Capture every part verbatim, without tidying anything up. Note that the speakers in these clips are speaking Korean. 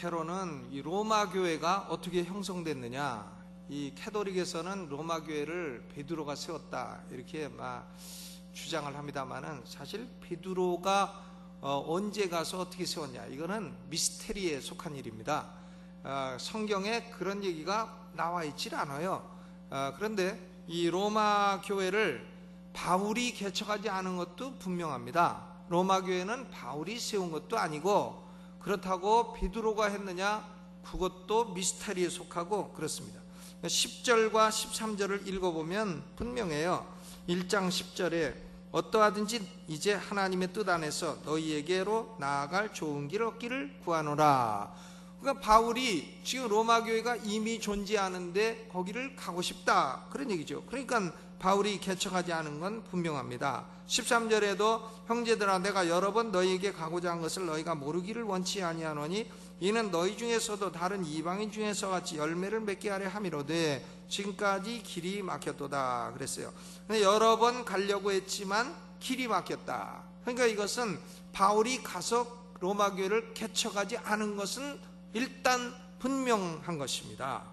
캐로는 이 로마 교회가 어떻게 형성됐느냐, 이 캐톨릭에서는 로마 교회를 베드로가 세웠다 이렇게 막 주장을 합니다만은, 사실 베드로가 어, 언제 가서 어떻게 세웠냐, 이거는 미스테리에 속한 일입니다. 어, 성경에 그런 얘기가 나와 있질 않아요. 어, 그런데 이 로마 교회를 바울이 개척하지 않은 것도 분명합니다. 로마 교회는 바울이 세운 것도 아니고, 그렇다고 베드로가 했느냐, 그것도 미스테리에 속하고 그렇습니다. 십 절과 십삼 절을 읽어보면 분명해요. 일 장 십 절에 어떠하든지 이제 하나님의 뜻 안에서 너희에게로 나아갈 좋은 길 얻기를 구하노라. 그러니까 바울이 지금 로마 교회가 이미 존재하는데 거기를 가고 싶다, 그런 얘기죠. 그러니까 바울이 개척하지 않은 건 분명합니다. 십삼 절에도 형제들아, 내가 여러 번 너희에게 가고자 한 것을 너희가 모르기를 원치 아니하노니 이는 너희 중에서도 다른 이방인 중에서 같이 열매를 맺게 하려 함이로되 지금까지 길이 막혔도다 그랬어요. 여러 번 가려고 했지만 길이 막혔다. 그러니까 이것은 바울이 가서 로마 교회를 개척하지 않은 것은 일단 분명한 것입니다.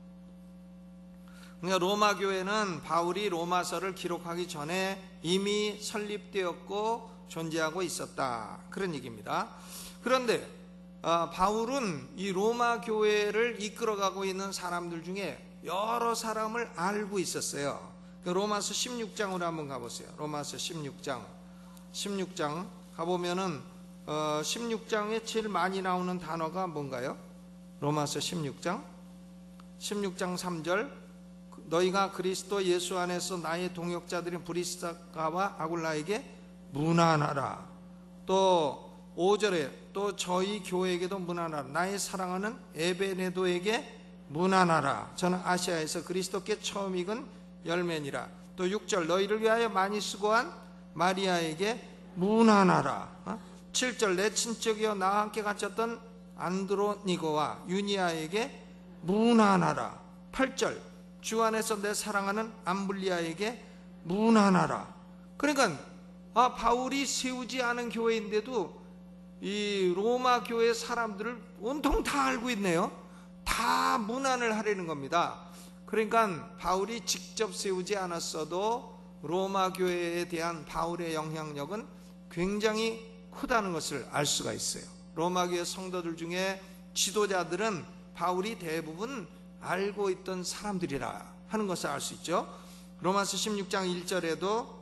그러니까 로마 교회는 바울이 로마서를 기록하기 전에 이미 설립되었고 존재하고 있었다, 그런 얘기입니다. 그런데 어, 바울은 이 로마 교회를 이끌어가고 있는 사람들 중에 여러 사람을 알고 있었어요. 로마서 십육 장으로 한번 가보세요. 로마서 십육 장 십육 장 가보면은 어, 십육 장에 제일 많이 나오는 단어가 뭔가요? 로마서 십육 장 십육 장 삼 절, 너희가 그리스도 예수 안에서 나의 동역자들인 브리스가와 아굴라에게 문안하라. 또 오 절에 또 저희 교회에게도 문안하라. 나의 사랑하는 에베네도에게 문안하라. 저는 아시아에서 그리스도께 처음 익은 열매니라. 또 육 절, 너희를 위하여 많이 수고한 마리아에게 문안하라. 칠 절, 내 친척이여 나와 함께 갇혔던 안드로니고와 유니아에게 문안하라. 팔 절, 주 안에서 내 사랑하는 암블리아에게 문안하라. 그러니까 아, 바울이 세우지 않은 교회인데도 이 로마 교회 사람들을 온통 다 알고 있네요. 다 문안을 하려는 겁니다. 그러니까 바울이 직접 세우지 않았어도 로마 교회에 대한 바울의 영향력은 굉장히 크다는 것을 알 수가 있어요. 로마 교회 성도들 중에 지도자들은 바울이 대부분 알고 있던 사람들이라 하는 것을 알 수 있죠. 로마서 십육 장 일 절에도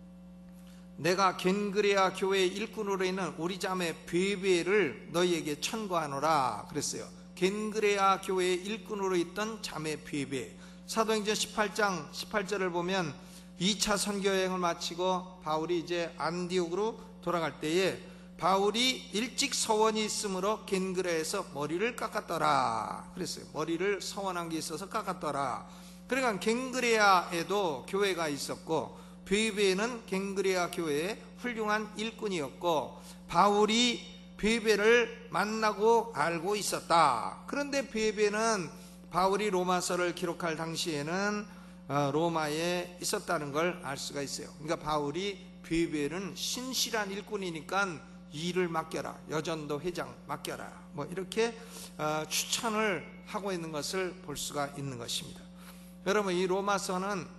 내가 겐그레아 교회의 일꾼으로 있는 우리 자매 베베를 너희에게 천거하노라 그랬어요. 겐그레아 교회의 일꾼으로 있던 자매 베베. 사도행전 십팔 장 십팔 절을 보면 이 차 선교여행을 마치고 바울이 이제 안디옥으로 돌아갈 때에 바울이 일찍 서원이 있으므로 겐그레아에서 머리를 깎았더라 그랬어요. 머리를 서원한 게 있어서 깎았더라. 그러니까 겐그레아에도 교회가 있었고 베베는 겐그레아 교회의 훌륭한 일꾼이었고 바울이 베베를 만나고 알고 있었다. 그런데 베베는 바울이 로마서를 기록할 당시에는 로마에 있었다는 걸 알 수가 있어요. 그러니까 바울이 베베는 신실한 일꾼이니까 일을 맡겨라, 여전도 회장 맡겨라, 뭐 이렇게 추천을 하고 있는 것을 볼 수가 있는 것입니다. 여러분, 이 로마서는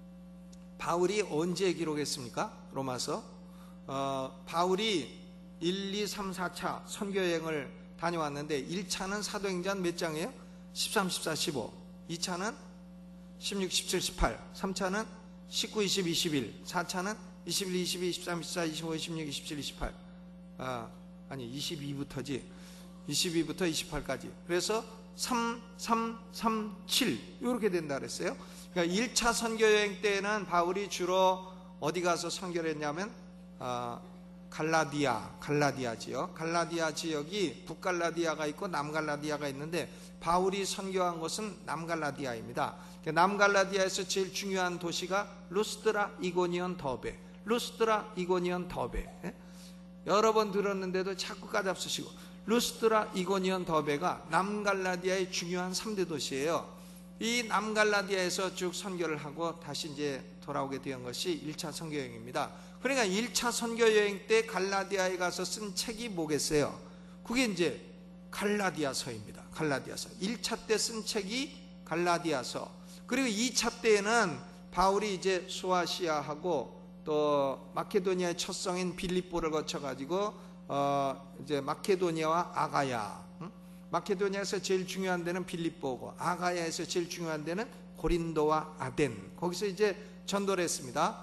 바울이 언제 기록했습니까? 로마서 어, 바울이 일, 이, 삼, 사 차 선교여행을 다녀왔는데 일 차는 사도행전 몇 장이에요? 십삼, 십사, 십오. 이 차는 십육, 십칠, 십팔. 삼 차는 십구, 이십, 이십일. 사 차는 이십일, 이십이, 이십삼, 이십사, 이십오, 이십육, 이십칠, 이십팔. 아, 아니 이십이부터지. 이십이부터 이십팔까지. 그래서 삼, 삼, 삼, 칠 이렇게 된다 그랬어요. 그러니까 일 차 선교여행 때는 바울이 주로 어디 가서 선교를 했냐면 어, 갈라디아, 갈라디아지요. 갈라디아 지역이 북갈라디아가 있고 남갈라디아가 있는데 바울이 선교한 곳은 남갈라디아입니다. 남갈라디아에서 제일 중요한 도시가 루스드라, 이고니온, 더베. 루스드라, 이고니온, 더베. 예? 여러 번 들었는데도 자꾸 까잡수시고, 루스드라, 이고니온, 더베가 남갈라디아의 중요한 삼 대 도시예요. 이 남갈라디아에서 쭉 선교를 하고 다시 이제 돌아오게 된 것이 일 차 선교여행입니다. 그러니까 일 차 선교여행 때 갈라디아에 가서 쓴 책이 뭐겠어요? 그게 이제 갈라디아서입니다. 갈라디아서. 일 차 때 쓴 책이 갈라디아서. 그리고 이 차 때에는 바울이 이제 소아시아하고 또 마케도니아의 첫 성인 빌립보를 거쳐가지고 어 이제 마케도니아와 아가야, 응? 마케도니아에서 제일 중요한 데는 빌립보고 아가야에서 제일 중요한 데는 고린도와 아덴, 거기서 이제 전도를 했습니다.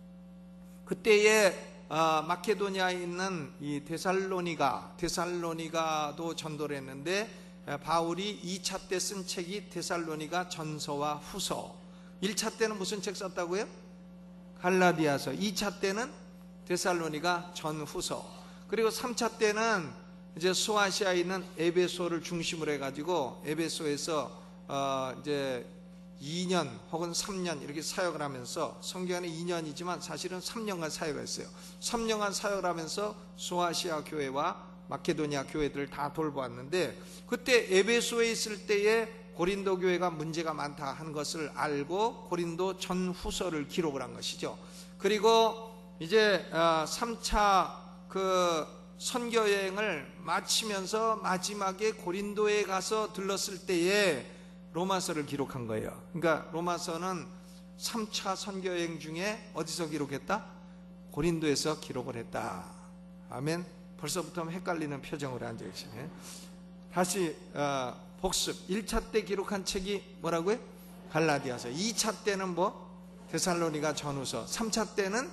그때에 어, 마케도니아에 있는 이 데살로니가, 데살로니가도 전도를 했는데 바울이 이 차 때 쓴 책이 데살로니가 전서와 후서. 일 차 때는 무슨 책 썼다고요? 갈라디아서. 이 차 때는 데살로니가 전후서. 그리고 삼 차 때는 이제 소아시아에 있는 에베소를 중심으로 해가지고 에베소에서 어 이제 이 년 혹은 삼 년 이렇게 사역을 하면서, 성경에는 이 년이지만 사실은 삼 년간 사역을 했어요. 삼 년간 사역을 하면서 소아시아 교회와 마케도니아 교회들을 다 돌보았는데, 그때 에베소에 있을 때에 고린도 교회가 문제가 많다 하는 것을 알고 고린도 전후서를 기록을 한 것이죠. 그리고 이제 삼 차 그 선교 여행을 마치면서 마지막에 고린도에 가서 들렀을 때에 로마서를 기록한 거예요. 그러니까 로마서는 삼 차 선교 여행 중에 어디서 기록했다? 고린도에서 기록을 했다. 아멘. 벌써부터 헷갈리는 표정으로 앉아 계시네. 다시 어, 복습. 일 차 때 기록한 책이 뭐라고요? 갈라디아서. 이 차 때는 뭐? 데살로니가 전후서. 삼 차 때는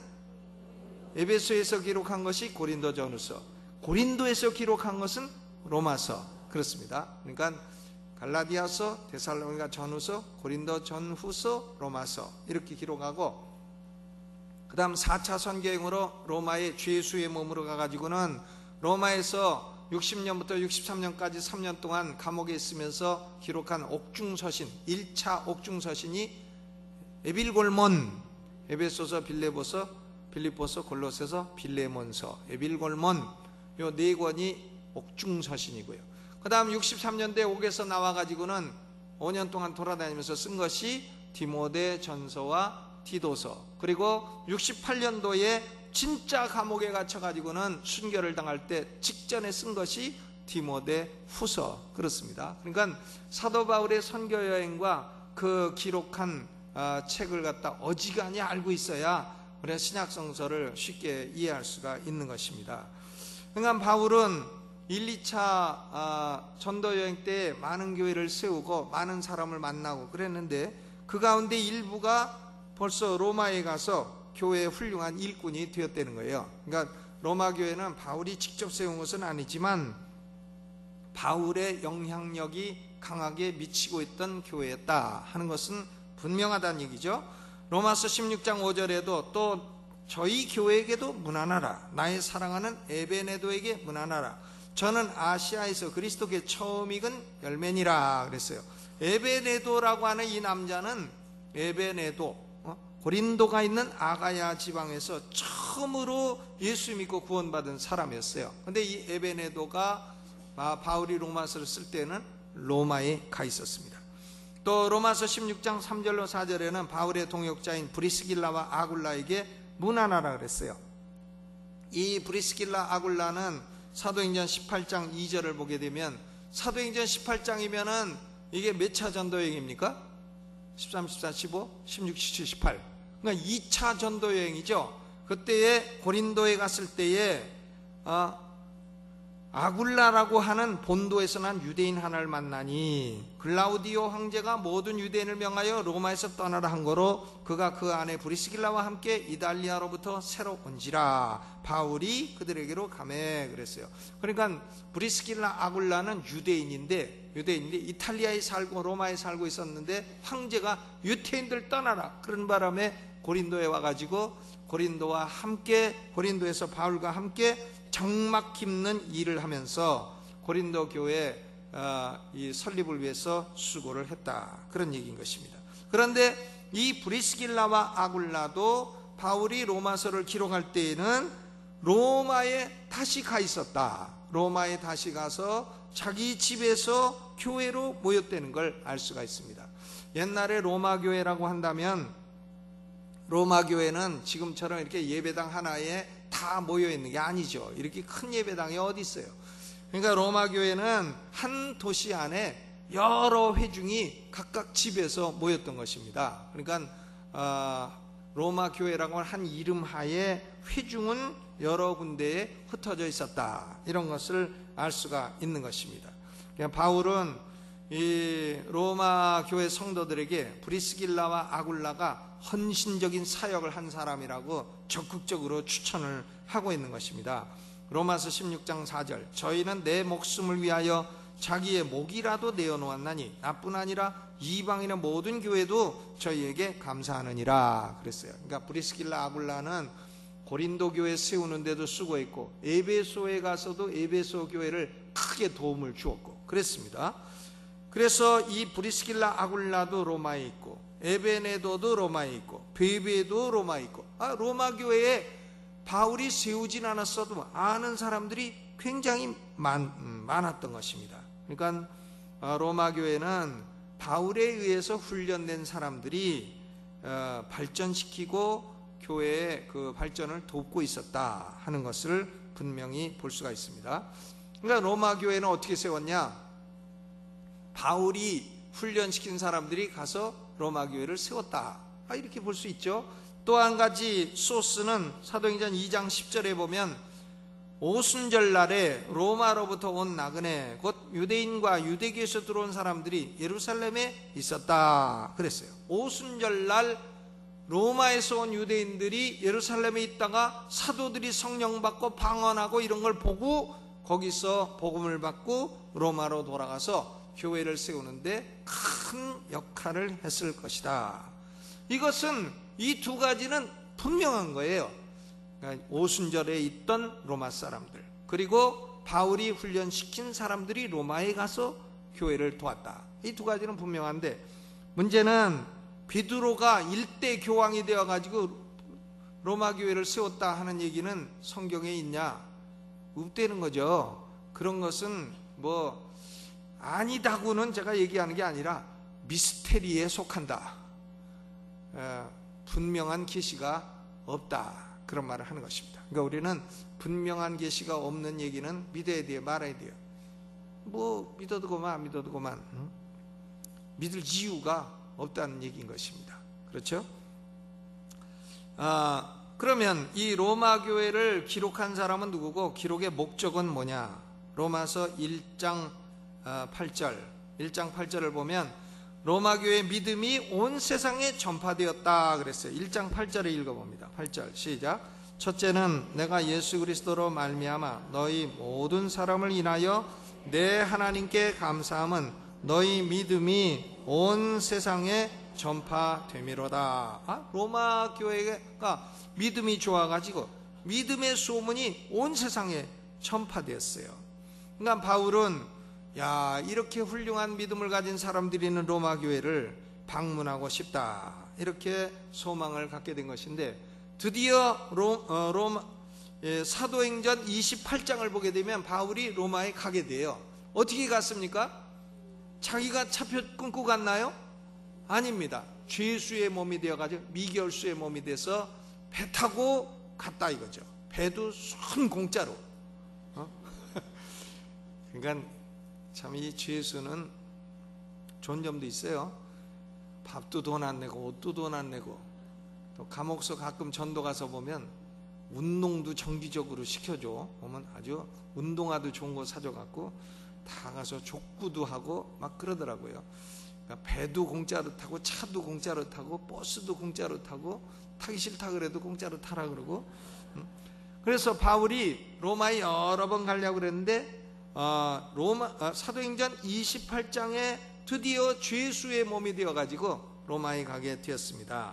에베소에서 기록한 것이 고린도 전후서. 고린도에서 기록한 것은 로마서. 그렇습니다. 그러니까 갈라디아서, 데살로니가 전후서, 고린도 전후서, 로마서 이렇게 기록하고, 그 다음 사 차 선교행으로 로마의 죄수의 몸으로 가가지고는 로마에서 육십 년부터 육십삼 년까지 삼 년 동안 감옥에 있으면서 기록한 옥중서신, 일 차 옥중서신이 에빌골몬, 에베소서, 빌레보서, 빌립보서, 골로새서, 빌레몬서, 에빌골몬, 요 네 권이 옥중서신이고요. 그 다음 육십삼 년대 옥에서 나와가지고는 오 년 동안 돌아다니면서 쓴 것이 디모데 전서와 디도서. 그리고 육십팔 년도에 진짜 감옥에 갇혀가지고는 순교를 당할 때 직전에 쓴 것이 디모데 후서. 그렇습니다. 그러니까 사도 바울의 선교 여행과 그 기록한 책을 갖다 어지간히 알고 있어야 우리가 신약 성서를 쉽게 이해할 수가 있는 것입니다. 그러니까 바울은 일, 이 차 전도 여행 때 많은 교회를 세우고 많은 사람을 만나고 그랬는데, 그 가운데 일부가 벌써 로마에 가서 교회의 훌륭한 일꾼이 되었다는 거예요. 그러니까 로마 교회는 바울이 직접 세운 것은 아니지만 바울의 영향력이 강하게 미치고 있던 교회였다 하는 것은 분명하다는 얘기죠. 로마서 십육 장 오 절에도 또 저희 교회에게도 문안하라. 나의 사랑하는 에베네도에게 문안하라. 저는 아시아에서 그리스도께 처음 익은 열매니라 그랬어요. 에베네도라고 하는 이 남자는 에베네도, 어? 고린도가 있는 아가야 지방에서 처음으로 예수 믿고 구원받은 사람이었어요. 근데 이 에베네도가 바울이 로마서를 쓸 때는 로마에 가 있었습니다. 또 로마서 십육 장 삼 절로 사 절에는 바울의 동역자인 브리스길라와 아굴라에게 문안하라 그랬어요. 이 브리스길라 아굴라는 사도행전 십팔 장 이 절을 보게 되면, 사도행전 십팔 장이면은 이게 몇 차 전도 여행입니까? 십삼, 십사, 십오, 십육, 십칠, 십팔. 그러니까 이 차 전도 여행이죠. 그때에 고린도에 갔을 때에 어, 아굴라라고 하는 본도에서 난 유대인 하나를 만나니 글라우디오 황제가 모든 유대인을 명하여 로마에서 떠나라 한 거로 그가 그 안에 브리스길라와 함께 이달리아로부터 새로 온지라. 바울이 그들에게로 가매 그랬어요. 그러니까 브리스길라 아굴라는 유대인인데 유대인인데 이탈리아에 살고 로마에 살고 있었는데 황제가 유대인들 떠나라 그런 바람에 고린도에 와가지고 고린도와 함께, 고린도에서 바울과 함께 정막 깁는 일을 하면서 고린도 교회 이 설립을 위해서 수고를 했다, 그런 얘기인 것입니다. 그런데 이 브리스길라와 아굴라도 바울이 로마서를 기록할 때에는 로마에 다시 가 있었다. 로마에 다시 가서 자기 집에서 교회로 모였다는 걸 알 수가 있습니다. 옛날에 로마 교회라고 한다면 로마 교회는 지금처럼 이렇게 예배당 하나에 다 모여 있는 게 아니죠. 이렇게 큰 예배당이 어디 있어요. 그러니까 로마 교회는 한 도시 안에 여러 회중이 각각 집에서 모였던 것입니다. 그러니까 어, 로마 교회라고 하는 한 이름 하에 회중은 여러 군데에 흩어져 있었다, 이런 것을 알 수가 있는 것입니다. 그러니까 바울은 이 로마 교회 성도들에게 브리스길라와 아굴라가 헌신적인 사역을 한 사람이라고 적극적으로 추천을 하고 있는 것입니다. 로마서 십육 장 사 절, 저희는 내 목숨을 위하여 자기의 목이라도 내어놓았나니 나뿐 아니라 이방인의 모든 교회도 저희에게 감사하느니라 그랬어요. 그러니까 브리스길라 아굴라는 고린도 교회 세우는 데도 수고했고 에베소에 가서도 에베소 교회를 크게 도움을 주었고 그랬습니다. 그래서 이 브리스길라 아굴라도 로마에 있고 에베네도도 로마에 있고 베베도 로마에 있고, 아, 로마 교회에 바울이 세우진 않았어도 아는 사람들이 굉장히 많, 많았던 것입니다. 그러니까 로마 교회는 바울에 의해서 훈련된 사람들이 발전시키고 교회의 그 발전을 돕고 있었다 하는 것을 분명히 볼 수가 있습니다. 그러니까 로마 교회는 어떻게 세웠냐? 바울이 훈련시킨 사람들이 가서 로마 교회를 세웠다, 이렇게 볼 수 있죠. 또 한 가지 소스는 사도행전 이 장 십 절에 보면 오순절 날에 로마로부터 온 나그네 곧 유대인과 유대교에서 들어온 사람들이 예루살렘에 있었다 그랬어요. 오순절 날 로마에서 온 유대인들이 예루살렘에 있다가 사도들이 성령 받고 방언하고 이런 걸 보고 거기서 복음을 받고 로마로 돌아가서 교회를 세우는데 큰 역할을 했을 것이다. 이것은 이 두 가지는 분명한 거예요. 그러니까 오순절에 있던 로마 사람들, 그리고 바울이 훈련시킨 사람들이 로마에 가서 교회를 도왔다. 이 두 가지는 분명한데, 문제는 베드로가 일대 교황이 되어가지고 로마 교회를 세웠다 하는 얘기는 성경에 있냐? 없다는 거죠. 그런 것은 뭐 아니다고는 제가 얘기하는 게 아니라 미스테리에 속한다, 에, 분명한 계시가 없다, 그런 말을 하는 것입니다. 그러니까 우리는 분명한 계시가 없는 얘기는 믿어야 돼요, 말아야 돼요. 뭐 믿어도 그만 안 믿어도 그만, 응? 믿을 이유가 없다는 얘기인 것입니다. 그렇죠? 아, 그러면 이 로마 교회를 기록한 사람은 누구고 기록의 목적은 뭐냐? 로마서 일 장 팔 절, 일 장 팔 절을 보면 로마 교회의 믿음이 온 세상에 전파되었다 그랬어요. 일 장 팔 절을 읽어봅니다. 팔 절 시작. 첫째는 내가 예수 그리스도로 말미암아 너희 모든 사람을 인하여 내 하나님께 감사함은 너희 믿음이 온 세상에 전파됨이로다. 아, 로마 교회가 믿음이 좋아가지고 믿음의 소문이 온 세상에 전파되었어요. 그러니까 바울은 야, 이렇게 훌륭한 믿음을 가진 사람들이 있는 로마 교회를 방문하고 싶다, 이렇게 소망을 갖게 된 것인데, 드디어 로, 어, 로마, 예, 사도행전 이십팔 장을 보게 되면 바울이 로마에 가게 돼요. 어떻게 갔습니까? 자기가 차표 끊고 갔나요? 아닙니다. 죄수의 몸이 되어가지고 미결수의 몸이 돼서 배 타고 갔다 이거죠. 배도 순 공짜로. 어? 그러니까 참 이 죄수는 좋은 점도 있어요. 밥도 돈 안 내고 옷도 돈 안 내고, 또 감옥서 가끔 전도 가서 보면 운동도 정기적으로 시켜줘. 보면 아주 운동화도 좋은 거 사줘갖고 다 가서 족구도 하고 막 그러더라고요. 그러니까 배도 공짜로 타고 차도 공짜로 타고 버스도 공짜로 타고, 타기 싫다 그래도 공짜로 타라 그러고. 그래서 바울이 로마에 여러 번 가려고 그랬는데 어, 로마, 어, 사도행전 이십팔 장에 드디어 죄수의 몸이 되어가지고 로마에 가게 되었습니다.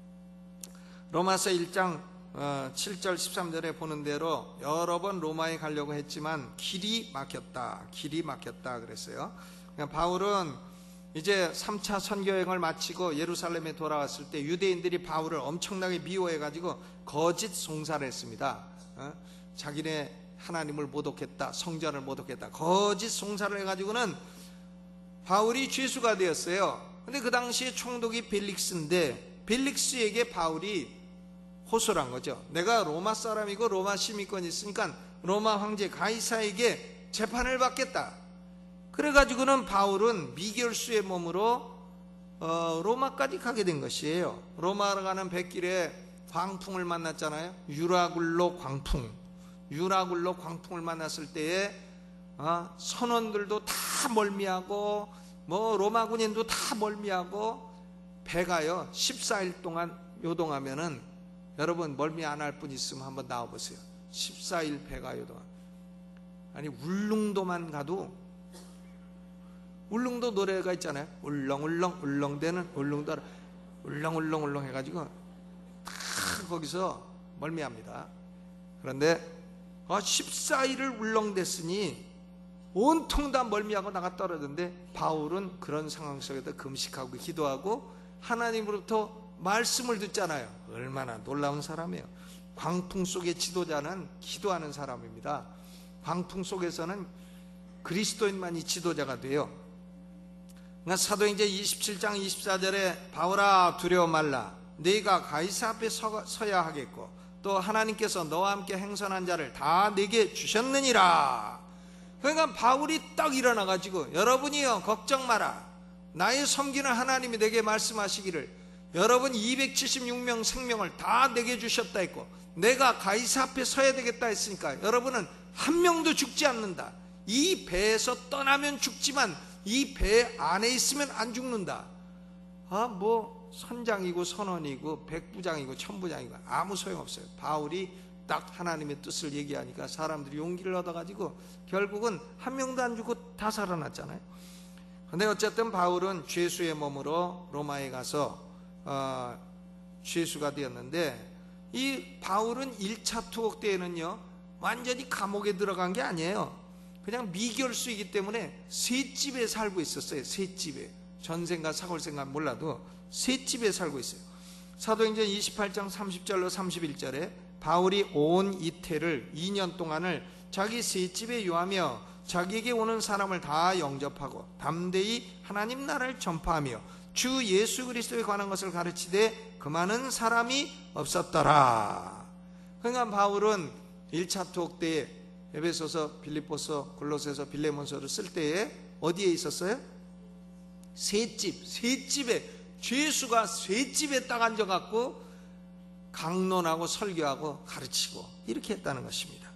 로마서 일 장 어, 칠 절 십삼 절에 보는 대로 여러 번 로마에 가려고 했지만 길이 막혔다, 길이 막혔다 그랬어요. 그러니까 바울은 이제 삼 차 선교여행을 마치고 예루살렘에 돌아왔을 때 유대인들이 바울을 엄청나게 미워해가지고 거짓 송사를 했습니다. 어? 자기네 하나님을 모독했다, 성전을 모독했다, 거짓 송사를 해가지고는 바울이 죄수가 되었어요. 근데 그 당시에 총독이 벨릭스인데 벨릭스에게 바울이 호소를 한 거죠. 내가 로마 사람이고 로마 시민권이 있으니까 로마 황제 가이사에게 재판을 받겠다. 그래가지고는 바울은 미결수의 몸으로 어, 로마까지 가게 된 것이에요. 로마로 가는 백길에 광풍을 만났잖아요. 유라굴로 광풍. 유라굴로 광풍을 만났을 때에 어, 선원들도 다 멀미하고 뭐 로마 군인도 다 멀미하고 배가요 십사 일 동안 요동하면은, 여러분 멀미 안 할 분 있으면 한번 나와보세요. 십사 일 배가 요동. 아니 울릉도만 가도, 울릉도 노래가 있잖아요. 울렁울렁 울렁대는 울릉도, 울렁울렁울렁 해가지고 다 거기서 멀미합니다. 그런데 어, 십사 일을 울렁댔으니 온통 다 멀미하고 나가 떨어졌는데, 바울은 그런 상황 속에서 금식하고 기도하고 하나님으로부터 말씀을 듣잖아요. 얼마나 놀라운 사람이에요. 광풍 속의 지도자는 기도하는 사람입니다. 광풍 속에서는 그리스도인만이 지도자가 돼요. 그러니까 사도행전 이십칠 장 이십사 절에 바울아 두려워 말라, 네가 가이사 앞에 서, 서야 하겠고 또 하나님께서 너와 함께 행선한 자를 다 내게 주셨느니라. 그러니까 바울이 딱 일어나가지고, 여러분이요 걱정 마라, 나의 섬기는 하나님이 내게 말씀하시기를 여러분 이백칠십육 명 생명을 다 내게 주셨다 했고, 내가 가이사 앞에 서야 되겠다 했으니까 여러분은 한 명도 죽지 않는다. 이 배에서 떠나면 죽지만 이 배 안에 있으면 안 죽는다. 아, 뭐 선장이고 선원이고 백부장이고 천부장이고 아무 소용없어요. 바울이 딱 하나님의 뜻을 얘기하니까 사람들이 용기를 얻어가지고 결국은 한 명도 안 죽고 다 살아났잖아요. 근데 어쨌든 바울은 죄수의 몸으로 로마에 가서 어, 죄수가 되었는데, 이 바울은 일 차 투옥 때에는요 완전히 감옥에 들어간 게 아니에요. 그냥 미결수이기 때문에 셋집에 살고 있었어요. 셋집에. 전생과 사골생과 몰라도 셋집에 살고 있어요. 사도행전 이십팔 장 삼십 절로 삼십일 절에 바울이 온 이태를 이 년 동안을 자기 셋집에 유하며 자기에게 오는 사람을 다 영접하고 담대히 하나님 나라를 전파하며 주 예수 그리스도에 관한 것을 가르치되 그만은 사람이 없었더라. 그러니까 바울은 일 차 투옥 때에 에베소서, 빌립보서, 골로새서, 빌레몬서를 쓸 때에 어디에 있었어요? 셋집, 셋집에, 죄수가 셋집에 딱 앉아갖고 강론하고 설교하고 가르치고 이렇게 했다는 것입니다.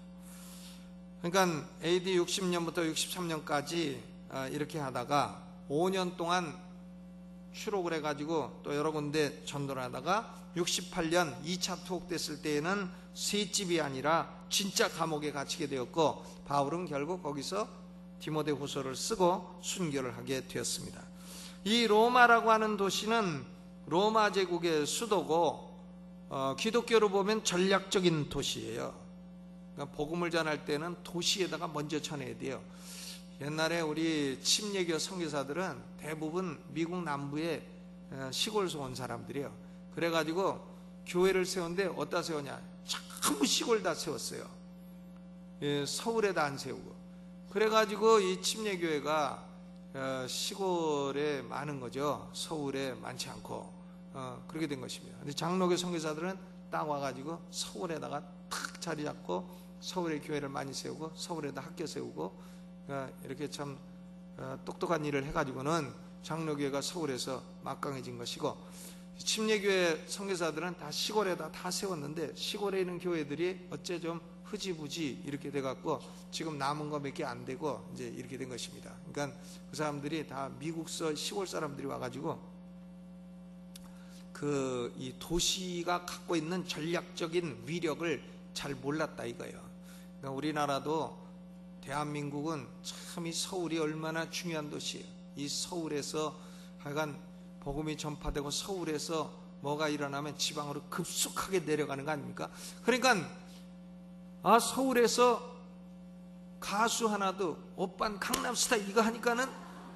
그러니까 에이디 육십 년부터 육십삼 년까지 이렇게 하다가 오 년 동안 추록을 해가지고 또 여러 군데 전도를 하다가 육십팔 년 이 차 투옥 됐을 때에는 셋집이 아니라 진짜 감옥에 갇히게 되었고, 바울은 결국 거기서 디모데후서를 쓰고 순교를 하게 되었습니다. 이 로마라고 하는 도시는 로마 제국의 수도고 어, 기독교로 보면 전략적인 도시예요. 그러니까 복음을 전할 때는 도시에다가 먼저 전해야 돼요. 옛날에 우리 침례교 선교사들은 대부분 미국 남부의 시골에서 온 사람들이에요. 그래가지고 교회를 세우는데 어디다 세우냐, 전부 시골다 세웠어요. 예, 서울에다 안 세우고. 그래가지고 이 침례교회가 어, 시골에 많은 거죠. 서울에 많지 않고 어, 그렇게 된 것입니다. 근데 장로교 선교사들은 딱 와가지고 서울에다가 탁 자리 잡고 서울에 교회를 많이 세우고 서울에다 학교 세우고 어, 이렇게 참 어, 똑똑한 일을 해가지고는 장로교회가 서울에서 막강해진 것이고, 침례교회 선교사들은 다 시골에다 다 세웠는데 시골에 있는 교회들이 어째 좀 흐지부지 이렇게 돼갖고 지금 남은 거 몇 개 안 되고 이제 이렇게 된 것입니다. 그러니까 그 사람들이 다 미국서 시골 사람들이 와가지고 그 이 도시가 갖고 있는 전략적인 위력을 잘 몰랐다 이거예요. 그러니까 우리나라도 대한민국은 참 이 서울이 얼마나 중요한 도시예요. 이 서울에서 하여간 복음이 전파되고 서울에서 뭐가 일어나면 지방으로 급속하게 내려가는 거 아닙니까? 그러니까 아 서울에서 가수 하나도 오빤 강남스타일 이거 하니까는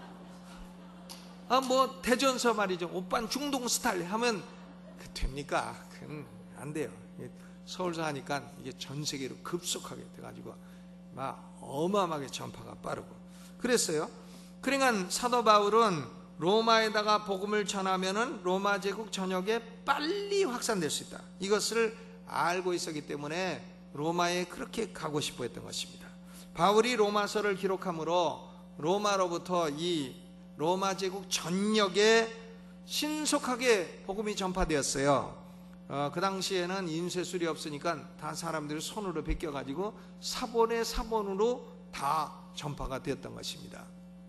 아 뭐 대전서 말이죠, 오빤 중동 스타일 하면 그 됩니까? 그건 안 돼요. 서울서 하니까 이게 전 세계로 급속하게 돼가지고 막 어마어마하게 전파가 빠르고 그랬어요. 그러니까 사도 바울은 로마에다가 복음을 전하면은 로마 제국 전역에 빨리 확산될 수 있다, 이것을 알고 있었기 때문에 로마에 그렇게 가고 싶어 했던 것입니다. 바울이 로마서를 기록함으로 로마로부터 이 로마 제국 전역에 신속하게 복음이 전파되었어요. 어, 그 당시에는 인쇄술이 없으니까 다 사람들이 손으로 베껴가지고 사본의 사본으로 다 전파가 되었던 것입니다.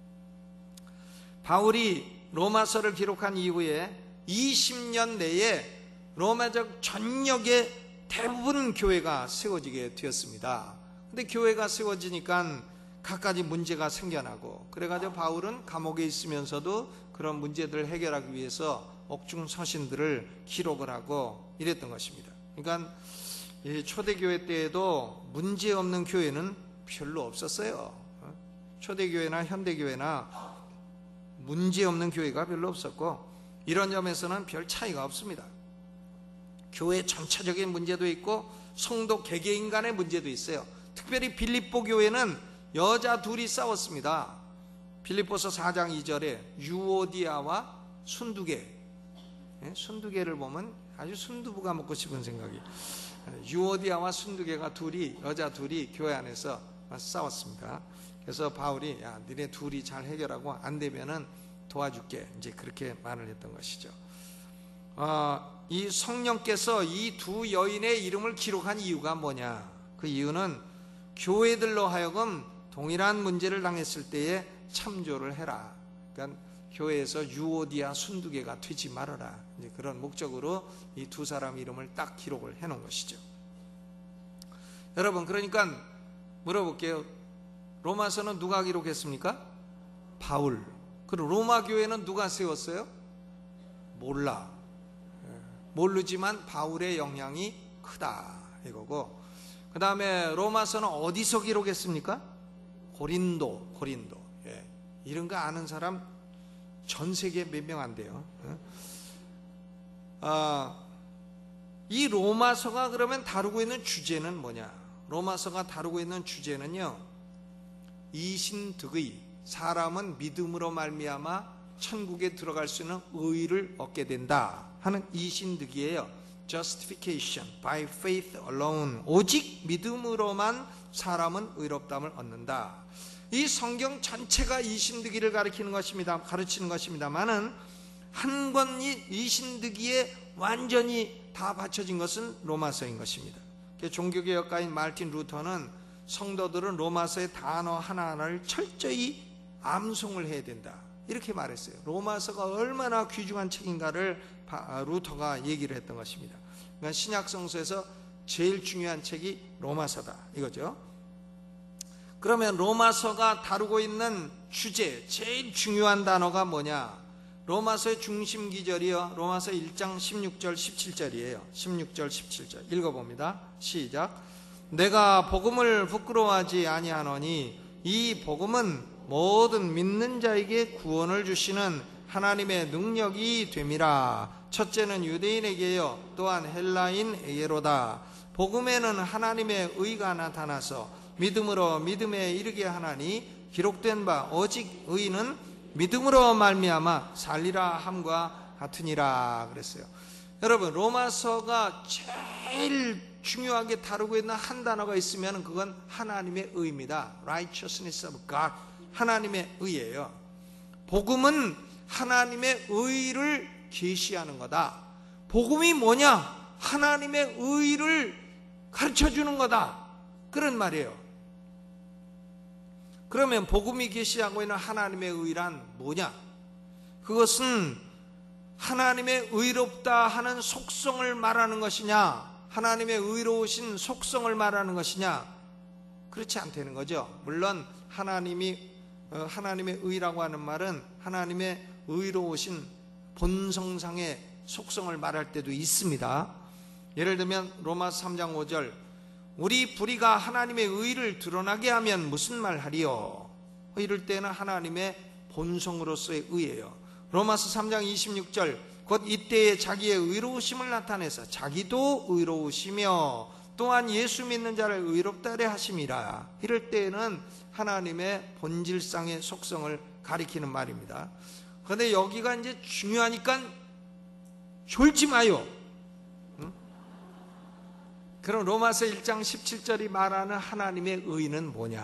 바울이 로마서를 기록한 이후에 이십 년 내에 로마적 전역에 대부분 교회가 세워지게 되었습니다. 근데 교회가 세워지니까 갖가지 문제가 생겨나고, 그래가지고 바울은 감옥에 있으면서도 그런 문제들을 해결하기 위해서 옥중 서신들을 기록을 하고 이랬던 것입니다. 그러니까 초대교회 때에도 문제 없는 교회는 별로 없었어요. 초대교회나 현대교회나 문제 없는 교회가 별로 없었고, 이런 점에서는 별 차이가 없습니다. 교회 전체적인 문제도 있고 성도 개개인 간의 문제도 있어요. 특별히 빌립보 교회는 여자 둘이 싸웠습니다. 빌립보서 사 장 이 절에 유오디아와 순두계, 순두계를 보면 아주 순두부가 먹고 싶은 생각이, 유오디아와 순두계가 둘이, 여자 둘이 교회 안에서 싸웠습니다. 그래서 바울이 야, 니네 둘이 잘 해결하고 안 되면은 도와줄게, 이제 그렇게 말을 했던 것이죠. 어, 이 성령께서 이 두 여인의 이름을 기록한 이유가 뭐냐? 그 이유는 교회들로 하여금 동일한 문제를 당했을 때에 참조를 해라. 그러니까 교회에서 유오디아 순두개가 되지 말아라. 이제 그런 목적으로 이 두 사람 이름을 딱 기록을 해놓은 것이죠. 여러분, 그러니까 물어볼게요. 로마서는 누가 기록했습니까? 바울. 그리고 로마 교회는 누가 세웠어요? 몰라. 모르지만 바울의 영향이 크다 이거고, 그 다음에 로마서는 어디서 기록했습니까? 고린도. 고린도. 예. 이런 거 아는 사람 전 세계에 몇 명 안 돼요. 아, 이 로마서가 그러면 다루고 있는 주제는 뭐냐? 로마서가 다루고 있는 주제는요, 이신득의, 사람은 믿음으로 말미암아 천국에 들어갈 수 있는 의를 얻게 된다 하는 이신득이에요. Justification by faith alone. 오직 믿음으로만 사람은 의롭다함을 얻는다. 이 성경 전체가 이신득이를 가리키는 것입니다. 가르치는 것입니다만은 한 권이 이신득이에 완전히 다 받쳐진 것은 로마서인 것입니다. 종교개혁가인 마르틴 루터는 성도들은 로마서의 단어 하나하나를 철저히 암송을 해야 된다 이렇게 말했어요. 로마서가 얼마나 귀중한 책인가를 루터가 얘기를 했던 것입니다. 그러니까 신약 성서에서 제일 중요한 책이 로마서다 이거죠. 그러면 로마서가 다루고 있는 주제, 제일 중요한 단어가 뭐냐? 로마서의 중심 기절이요, 로마서 일 장 십육 절 십칠 절이에요. 십육 절 십칠 절 읽어봅니다. 시작. 내가 복음을 부끄러워하지 아니하노니 이 복음은 모든 믿는 자에게 구원을 주시는 하나님의 능력이 됨이라. 첫째는 유대인에게요, 또한 헬라인에게로다. 복음에는 하나님의 의가 나타나서 믿음으로 믿음에 이르게 하나니 기록된 바 오직 의는 믿음으로 말미암아 살리라 함과 같으니라 그랬어요. 여러분, 로마서가 제일 중요하게 다루고 있는 한 단어가 있으면 그건 하나님의 의입니다. Righteousness of God. 하나님의 의예요. 복음은 하나님의 의를 계시하는 거다. 복음이 뭐냐? 하나님의 의를 가르쳐주는 거다. 그런 말이에요. 그러면 복음이 계시하고 있는 하나님의 의란 뭐냐? 그것은 하나님의 의롭다 하는 속성을 말하는 것이냐, 하나님의 의로우신 속성을 말하는 것이냐? 그렇지 않다는 거죠. 물론 하나님이 하나님의 의라고 하는 말은 하나님의 의로우신 본성상의 속성을 말할 때도 있습니다. 예를 들면 로마서 삼 장 오 절, 우리 불의가 하나님의 의를 드러나게 하면 무슨 말 하리요? 이럴 때는 하나님의 본성으로서의 의예요. 로마서 삼 장 이십육 절, 곧 이때에 자기의 의로우심을 나타내서 자기도 의로우시며 또한 예수 믿는 자를 의롭다래 하심이라. 이럴 때에는 하나님의 본질상의 속성을 가리키는 말입니다. 그런데 여기가 이제 중요하니까 졸지 마요. 응? 그럼 로마서 일 장 십칠 절이 말하는 하나님의 의는 뭐냐?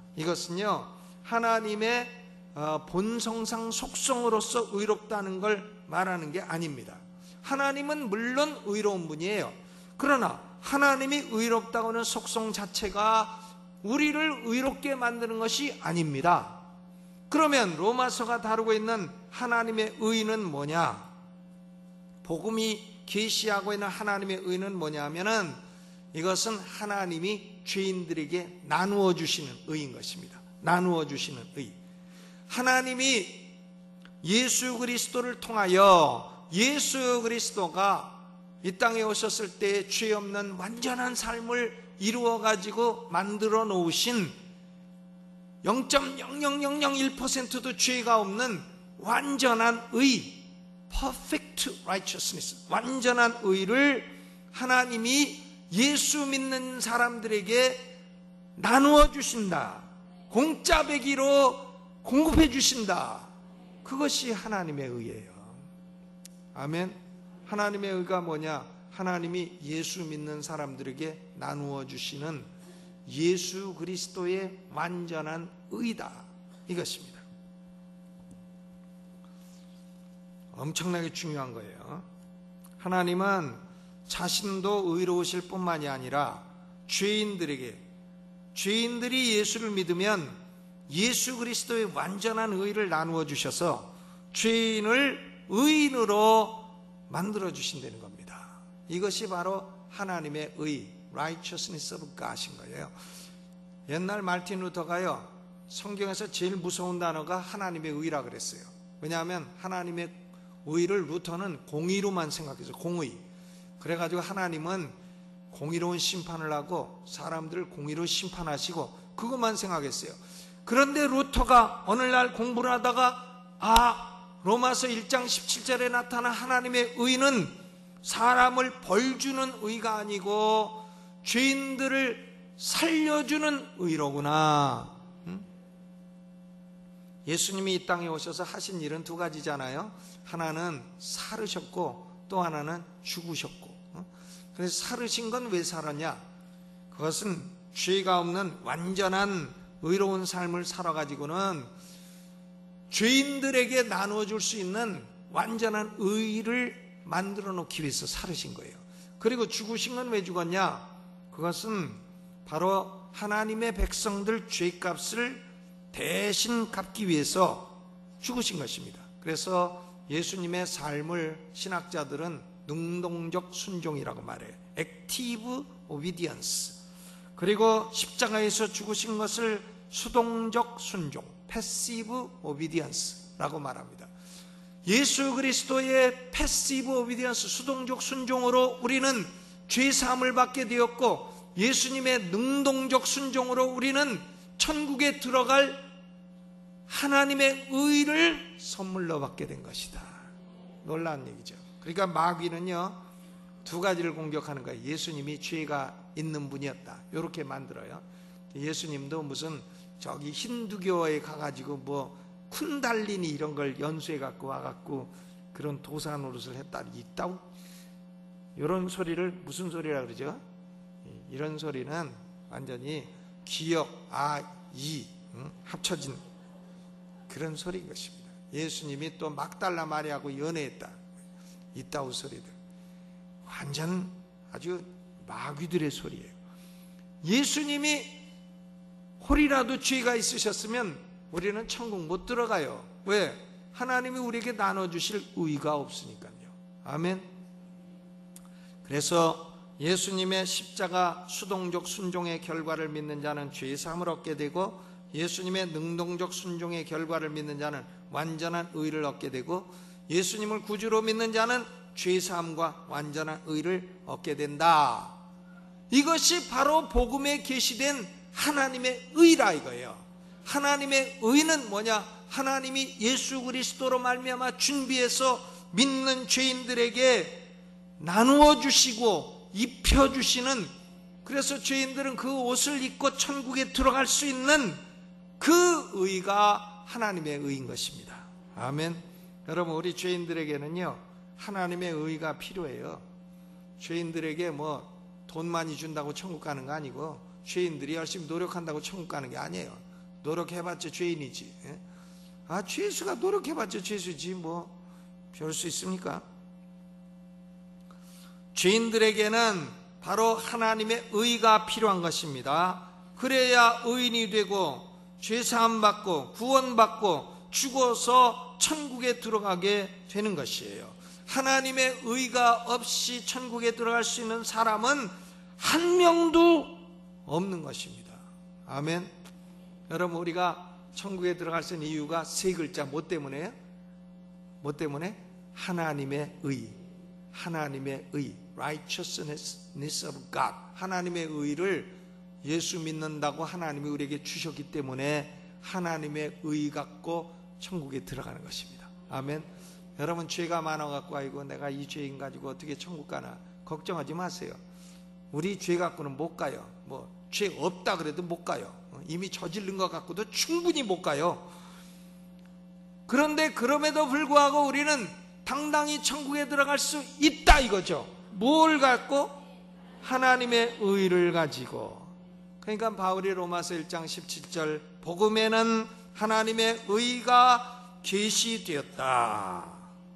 이것은요, 하나님의 본성상 속성으로서 의롭다는 걸 말하는 게 아닙니다. 하나님은 물론 의로운 분이에요. 그러나 하나님이 의롭다고 하는 속성 자체가 우리를 의롭게 만드는 것이 아닙니다. 그러면 로마서가 다루고 있는 하나님의 의는 뭐냐? 복음이 계시하고 있는 하나님의 의는 뭐냐면은 이것은 하나님이 죄인들에게 나누어 주시는 의인 것입니다. 나누어 주시는 의. 하나님이 예수 그리스도를 통하여 예수 그리스도가 이 땅에 오셨을 때 죄 없는 완전한 삶을 이루어 가지고 만들어 놓으신 영 점 영영영영일 퍼센트도 죄가 없는 완전한 의, perfect righteousness, 완전한 의를 하나님이 예수 믿는 사람들에게 나누어 주신다. 공짜 배기로 공급해 주신다. 그것이 하나님의 의예요. 아멘. 하나님의 의가 뭐냐? 하나님이 예수 믿는 사람들에게 나누어 주시는 예수 그리스도의 완전한 의다, 이것입니다. 엄청나게 중요한 거예요. 하나님은 자신도 의로우실 뿐만이 아니라 죄인들에게, 죄인들이 예수를 믿으면 예수 그리스도의 완전한 의를 나누어 주셔서 죄인을 의인으로 만들어 주신다는 겁니다. 이것이 바로 하나님의 의, righteousness of God인 거예요. 옛날 마르틴 루터가요, 성경에서 제일 무서운 단어가 하나님의 의라 그랬어요. 왜냐하면 하나님의 의를 루터는 공의로만 생각해서 공의. 그래가지고 하나님은 공의로운 심판을 하고 사람들을 공의로 심판하시고 그것만 생각했어요. 그런데 루터가 어느 날 공부를 하다가 아, 로마서 일 장 십칠 절에 나타난 하나님의 의는 사람을 벌주는 의가 아니고 죄인들을 살려주는 의로구나. 응? 예수님이 이 땅에 오셔서 하신 일은 두 가지잖아요. 하나는 살으셨고 또 하나는 죽으셨고. 응? 그래서 살으신 건 왜 살았냐? 그것은 죄가 없는 완전한 의로운 삶을 살아가지고는 죄인들에게 나누어 줄 수 있는 완전한 의를 만들어 놓기 위해서 살으신 거예요. 그리고 죽으신 건 왜 죽었냐? 그것은 바로 하나님의 백성들 죄값을 대신 갚기 위해서 죽으신 것입니다. 그래서 예수님의 삶을 신학자들은 능동적 순종이라고 말해요. Active obedience. 그리고 십자가에서 죽으신 것을 수동적 순종, Passive obedience라고 말합니다. 예수 그리스도의 패시브 오비디언스, 수동적 순종으로 우리는 죄사함을 받게 되었고, 예수님의 능동적 순종으로 우리는 천국에 들어갈 하나님의 의를 선물로 받게 된 것이다. 놀라운 얘기죠. 그러니까 마귀는요, 두 가지를 공격하는 거예요. 예수님이 죄가 있는 분이었다, 이렇게 만들어요. 예수님도 무슨 저기 힌두교에 가가지고 뭐 쿤달리니 이런 걸 연수해 갖고 와갖고 그런 도사 노릇을 했다, 있다고 이런 소리를 무슨 소리라 그러죠? 이런 소리는 완전히 기역, 아, 이 응? 합쳐진 그런 소리인 것입니다. 예수님이 또 막달라 마리아하고 연애했다, 이따우 소리들 완전 아주 마귀들의 소리예요. 예수님이 홀이라도 죄가 있으셨으면 우리는 천국 못 들어가요. 왜? 하나님이 우리에게 나눠주실 의가 없으니까요. 아멘. 그래서 예수님의 십자가 수동적 순종의 결과를 믿는 자는 죄사함을 얻게 되고, 예수님의 능동적 순종의 결과를 믿는 자는 완전한 의를 얻게 되고, 예수님을 구주로 믿는 자는 죄사함과 완전한 의를 얻게 된다. 이것이 바로 복음에 계시된 하나님의 의라 이거예요. 하나님의 의는 뭐냐? 하나님이 예수 그리스도로 말미암아 준비해서 믿는 죄인들에게 나누어 주시고 입혀 주시는, 그래서 죄인들은 그 옷을 입고 천국에 들어갈 수 있는 그 의가 하나님의 의인 것입니다. 아멘. 여러분, 우리 죄인들에게는요, 하나님의 의가 필요해요. 죄인들에게 뭐 돈 많이 준다고 천국 가는 거 아니고, 죄인들이 열심히 노력한다고 천국 가는 게 아니에요. 노력해봤자 죄인이지. 예? 아, 죄수가 노력해봤자 죄수지 뭐 별 수 있습니까? 죄인들에게는 바로 하나님의 의가 필요한 것입니다. 그래야 의인이 되고 죄사함 받고 구원받고 죽어서 천국에 들어가게 되는 것이에요. 하나님의 의가 없이 천국에 들어갈 수 있는 사람은 한 명도 없는 것입니다. 아멘. 여러분, 우리가 천국에 들어갈 수 있는 이유가 세 글자. 뭐 때문에요? 뭐 때문에? 하나님의 의. 하나님의 의. Righteousness of God. 하나님의 의를 예수 믿는다고 하나님이 우리에게 주셨기 때문에 하나님의 의 갖고 천국에 들어가는 것입니다. 아멘. 여러분, 죄가 많아갖고 아이고 내가 이 죄인 가지고 어떻게 천국 가나 걱정하지 마세요. 우리 죄 갖고는 못 가요. 뭐 죄 없다 그래도 못 가요. 이미 저지른 것 갖고도 충분히 못 가요. 그런데 그럼에도 불구하고 우리는 당당히 천국에 들어갈 수 있다 이거죠. 뭘 갖고? 하나님의 의를 가지고. 그러니까 바울이 로마서 일 장 십칠 절 복음에는 하나님의 의가 계시되었다.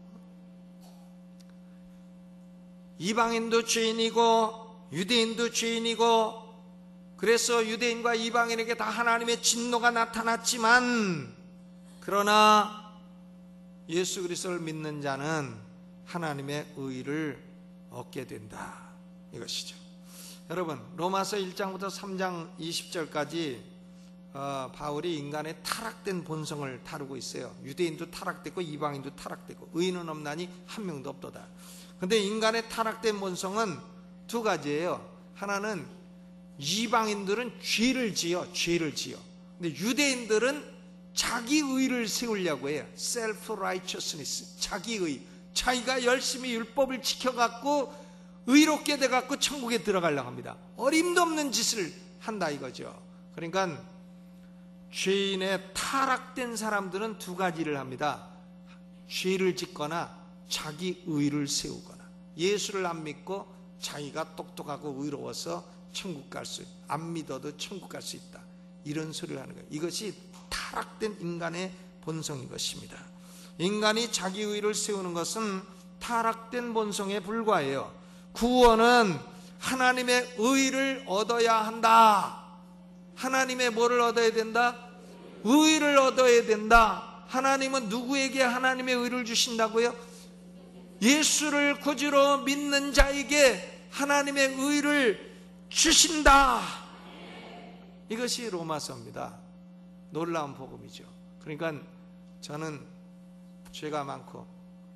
이방인도 죄인이고 유대인도 죄인이고, 그래서 유대인과 이방인에게 다 하나님의 진노가 나타났지만, 그러나 예수 그리스도를 믿는 자는 하나님의 의를 얻게 된다 이것이죠. 여러분, 로마서 일 장부터 삼 장 이십 절까지 어, 바울이 인간의 타락된 본성을 다루고 있어요. 유대인도 타락됐고 이방인도 타락됐고 의인은 없나니 한 명도 없도다. 근데 인간의 타락된 본성은 두 가지예요. 하나는 이방인들은 죄를 지어 죄를 지어 근데 유대인들은 자기 의를 세우려고 해요. self-righteousness, 자기의. 자기가 열심히 율법을 지켜갖고 의롭게 돼갖고 천국에 들어가려고 합니다. 어림도 없는 짓을 한다 이거죠. 그러니까 죄인의 타락된 사람들은 두 가지를 합니다. 죄를 짓거나 자기 의를 세우거나. 예수를 안 믿고 자기가 똑똑하고 의로워서 천국 갈 수, 안 믿어도 천국 갈 수 있다, 이런 소리를 하는 거예요. 이것이 타락된 인간의 본성인 것입니다. 인간이 자기 의를 세우는 것은 타락된 본성에 불과해요. 구원은 하나님의 의를 얻어야 한다. 하나님의 뭐를 얻어야 된다? 의를 얻어야 된다. 하나님은 누구에게 하나님의 의를 주신다고요? 예수를 구주로 믿는 자에게 하나님의 의를 주신다. 이것이 로마서입니다. 놀라운 복음이죠. 그러니까 저는 죄가 많고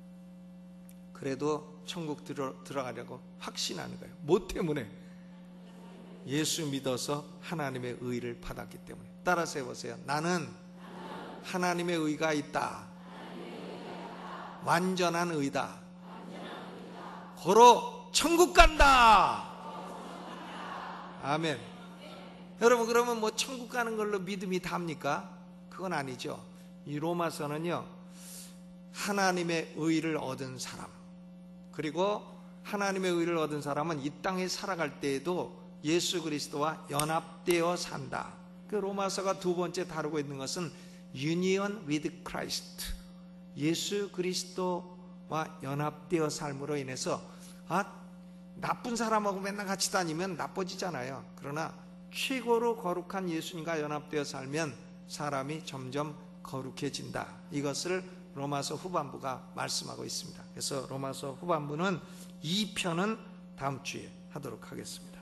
그래도 천국 들어, 들어가려고 확신하는 거예요. 뭐 때문에? 예수 믿어서 하나님의 의를 받았기 때문에. 따라서 해보세요. 나는 하나님의 의가 있다. 완전한 의다. 고로 천국 간다. 아멘. 여러분, 그러면 뭐 천국 가는 걸로 믿음이 답니까? 그건 아니죠. 이 로마서는요, 하나님의 의를 얻은 사람, 그리고 하나님의 의를 얻은 사람은 이 땅에 살아갈 때에도 예수 그리스도와 연합되어 산다. 그 로마서가 두 번째 다루고 있는 것은 Union with Christ, 예수 그리스도와 연합되어 삶으로 인해서, 아, 나쁜 사람하고 맨날 같이 다니면 나빠지잖아요. 그러나 최고로 거룩한 예수님과 연합되어 살면 사람이 점점 거룩해진다. 이것을 로마서 후반부가 말씀하고 있습니다. 그래서 로마서 후반부는 이 편은 다음 주에 하도록 하겠습니다.